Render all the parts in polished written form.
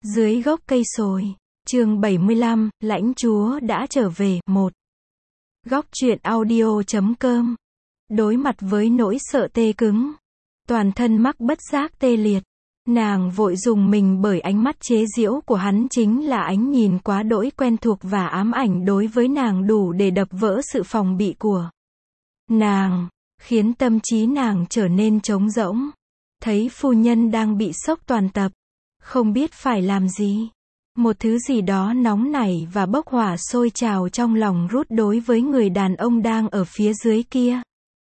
Dưới gốc cây sồi. Chương 75, lãnh chúa đã trở về. 1. Góc truyện audio.com. Đối mặt với nỗi sợ tê cứng, toàn thân Mark bất giác tê liệt. Nàng vội dùng mình bởi ánh mắt chế giễu của hắn, chính là ánh nhìn quá đỗi quen thuộc và ám ảnh đối với nàng, đủ để đập vỡ sự phòng bị của nàng, khiến tâm trí nàng trở nên trống rỗng. Thấy phu nhân đang bị sốc toàn tập, không biết phải làm gì. Một thứ gì đó nóng nảy và bốc hỏa sôi trào trong lòng Ruth đối với người đàn ông đang ở phía dưới kia.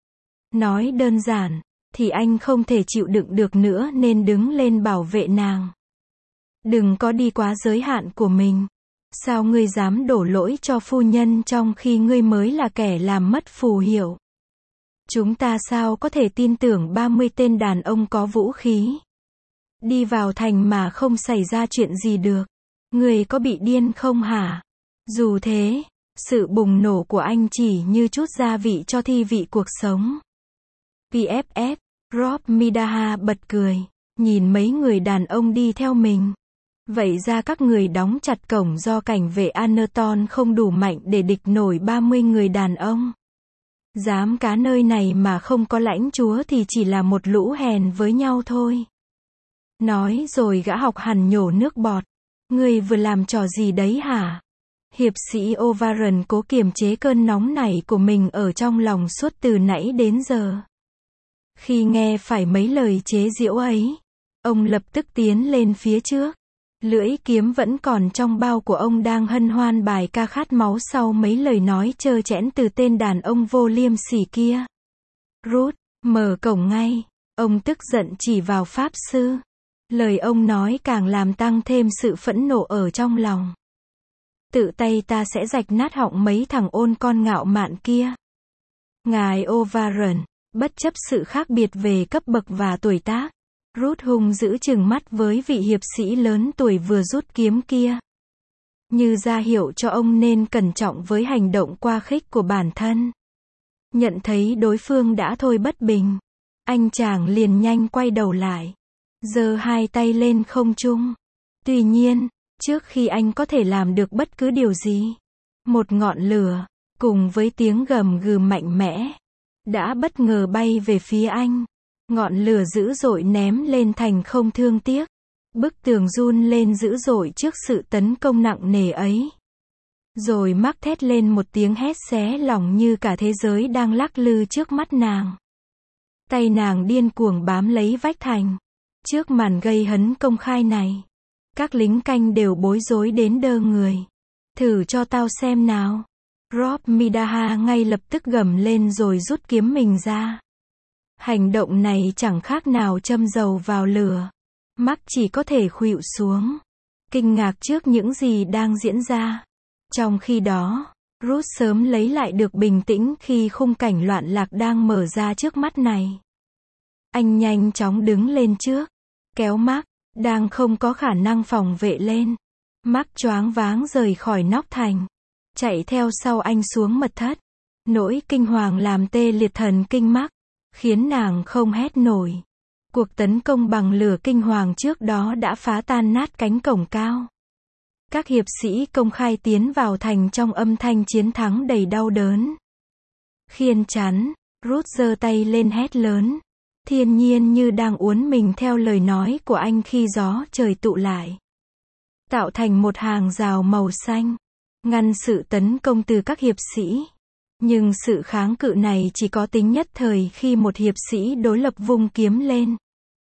Nói đơn giản, thì anh không thể chịu đựng được nữa nên đứng lên bảo vệ nàng. Đừng có đi quá giới hạn của mình. Sao ngươi dám đổ lỗi cho phu nhân trong khi ngươi mới là kẻ làm mất phù hiệu? Chúng ta sao có thể tin tưởng 30 tên đàn ông có vũ khí đi vào thành mà không xảy ra chuyện gì được? Ngươi có bị điên không hả? Dù thế, sự bùng nổ của anh chỉ như chút gia vị cho thi vị cuộc sống. PFF, Rob Midaha bật cười, nhìn mấy người đàn ông đi theo mình. Vậy ra các người đóng chặt cổng do cảnh vệ Anerton không đủ mạnh để địch nổi 30 người đàn ông. Dám cá nơi này mà không có lãnh chúa thì chỉ là một lũ hèn với nhau thôi. Nói rồi gã học hẳn nhổ nước bọt. Ngươi vừa làm trò gì đấy hả? Hiệp sĩ O'Varron cố kiềm chế cơn nóng nảy của mình ở trong lòng suốt từ nãy đến giờ. Khi nghe phải mấy lời chế giễu ấy, ông lập tức tiến lên phía trước. Lưỡi kiếm vẫn còn trong bao của ông, đang hân hoan bài ca khát máu sau mấy lời nói trơ trẽn từ tên đàn ông vô liêm sỉ kia. Ruth, mở cổng ngay. Ông tức giận chỉ vào pháp sư. Lời ông nói càng làm tăng thêm sự phẫn nộ ở trong lòng. Tự tay ta sẽ rạch nát họng mấy thằng ôn con ngạo mạn kia. Ngài O'Varron, bất chấp sự khác biệt về cấp bậc và tuổi tác, Ruth hung dữ trừng mắt với vị hiệp sĩ lớn tuổi vừa rút kiếm kia, như ra hiệu cho ông nên cẩn trọng với hành động quá khích của bản thân. Nhận thấy đối phương đã thôi bất bình, anh chàng liền nhanh quay đầu lại, giơ hai tay lên không trung. Tuy nhiên, trước khi anh có thể làm được bất cứ điều gì, một ngọn lửa, cùng với tiếng gầm gừ mạnh mẽ, đã bất ngờ bay về phía anh. Ngọn lửa dữ dội ném lên thành không thương tiếc. Bức tường run lên dữ dội trước sự tấn công nặng nề ấy. Rồi Mark thét lên một tiếng hét xé lòng như cả thế giới đang lắc lư trước mắt nàng. Tay nàng điên cuồng bám lấy vách thành. Trước màn gây hấn công khai này, các lính canh đều bối rối đến đơ người. Thử cho tao xem nào. Rob Midaha ngay lập tức gầm lên rồi rút kiếm mình ra. Hành động này chẳng khác nào châm dầu vào lửa. Mark chỉ có thể khuỵu xuống, kinh ngạc trước những gì đang diễn ra. Trong khi đó, Ruth sớm lấy lại được bình tĩnh khi khung cảnh loạn lạc đang mở ra trước mắt này. Anh nhanh chóng đứng lên trước, kéo Mark, đang không có khả năng phòng vệ lên. Mark choáng váng rời khỏi nóc thành, chạy theo sau anh xuống mật thất. Nỗi kinh hoàng làm tê liệt thần kinh Mark, khiến nàng không hét nổi. Cuộc tấn công bằng lửa kinh hoàng trước đó đã phá tan nát cánh cổng cao. Các hiệp sĩ công khai tiến vào thành trong âm thanh chiến thắng đầy đau đớn. Khiên chắn, Ruth giơ tay lên hét lớn, thiên nhiên như đang uốn mình theo lời nói của anh khi gió trời tụ lại, tạo thành một hàng rào màu xanh, ngăn sự tấn công từ các hiệp sĩ. Nhưng sự kháng cự này chỉ có tính nhất thời khi một hiệp sĩ đối lập vung kiếm lên,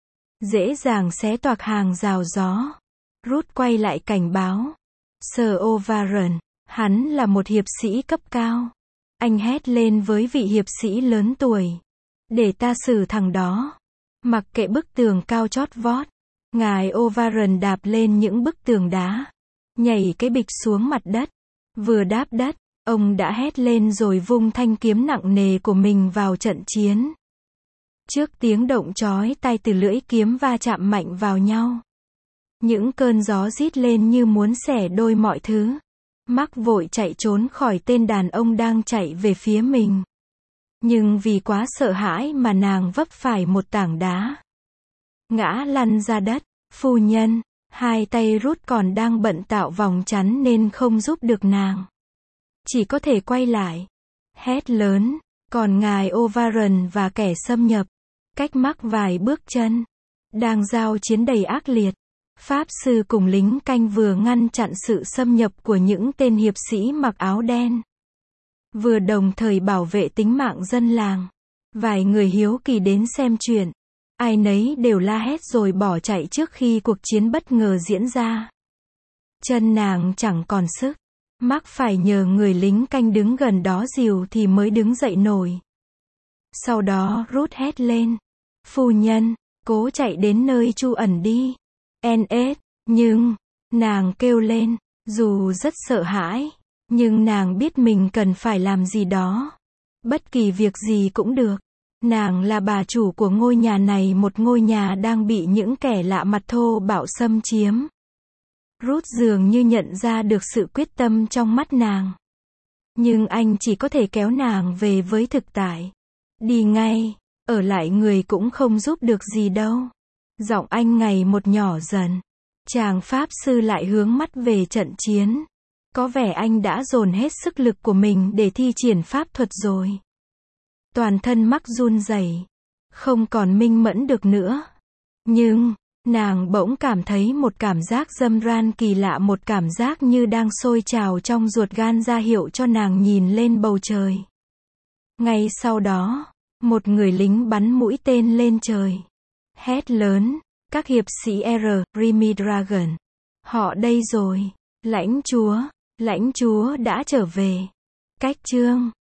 dễ dàng xé toạc hàng rào gió. Ruth quay lại cảnh báo Sir O'Varron, hắn là một hiệp sĩ cấp cao. Anh hét lên với vị hiệp sĩ lớn tuổi, để ta xử thằng đó. Mặc kệ bức tường cao chót vót, ngài O'Varron đạp lên những bức tường đá, nhảy cái bịch xuống mặt đất. Vừa đáp đất, ông đã hét lên rồi vung thanh kiếm nặng nề của mình vào trận chiến. Trước tiếng động chói tai từ lưỡi kiếm va chạm mạnh vào nhau, những cơn gió rít lên như muốn xẻ đôi mọi thứ. Mark vội chạy trốn khỏi tên đàn ông đang chạy về phía mình. Nhưng vì quá sợ hãi mà nàng vấp phải một tảng đá, ngã lăn ra đất. Phu nhân, Hai tay Ruth còn đang bận tạo vòng chắn nên không giúp được nàng. Chỉ có thể quay lại. Hét lớn. Còn ngài O'Varron và kẻ xâm nhập, cách mắc vài bước chân, đang giao chiến đầy ác liệt. Pháp sư cùng lính canh vừa ngăn chặn sự xâm nhập của những tên hiệp sĩ mặc áo đen, vừa đồng thời bảo vệ tính mạng dân làng. Vài người hiếu kỳ đến xem chuyện. Ai nấy đều la hét rồi bỏ chạy trước khi cuộc chiến bất ngờ diễn ra. Chân nàng chẳng còn sức. Mark phải nhờ người lính canh đứng gần đó dìu thì mới đứng dậy nổi. Sau đó Ruth hét lên. Phu nhân, cố chạy đến nơi trú ẩn đi. N.S. Nhưng, nàng kêu lên, dù rất sợ hãi, nhưng nàng biết mình cần phải làm gì đó. Bất kỳ việc gì cũng được. Nàng là bà chủ của ngôi nhà này, một ngôi nhà đang bị những kẻ lạ mặt thô bạo xâm chiếm. Ruth dường như nhận ra được sự quyết tâm trong mắt nàng. Nhưng anh chỉ có thể kéo nàng về với thực tại. Đi ngay, ở lại người cũng không giúp được gì đâu. Giọng anh ngày một nhỏ dần. Chàng pháp sư lại hướng mắt về trận chiến. Có vẻ anh đã dồn hết sức lực của mình để thi triển pháp thuật rồi. Toàn thân Mark run rẩy, không còn minh mẫn được nữa. Nhưng, nàng bỗng cảm thấy một cảm giác râm ran kỳ lạ, một cảm giác như đang sôi trào trong ruột gan, ra hiệu cho nàng nhìn lên bầu trời. Ngay sau đó, một người lính bắn mũi tên lên trời. Hét lớn, các hiệp sĩ Remy Dragon. Họ đây rồi. Lãnh chúa đã trở về. Cách chương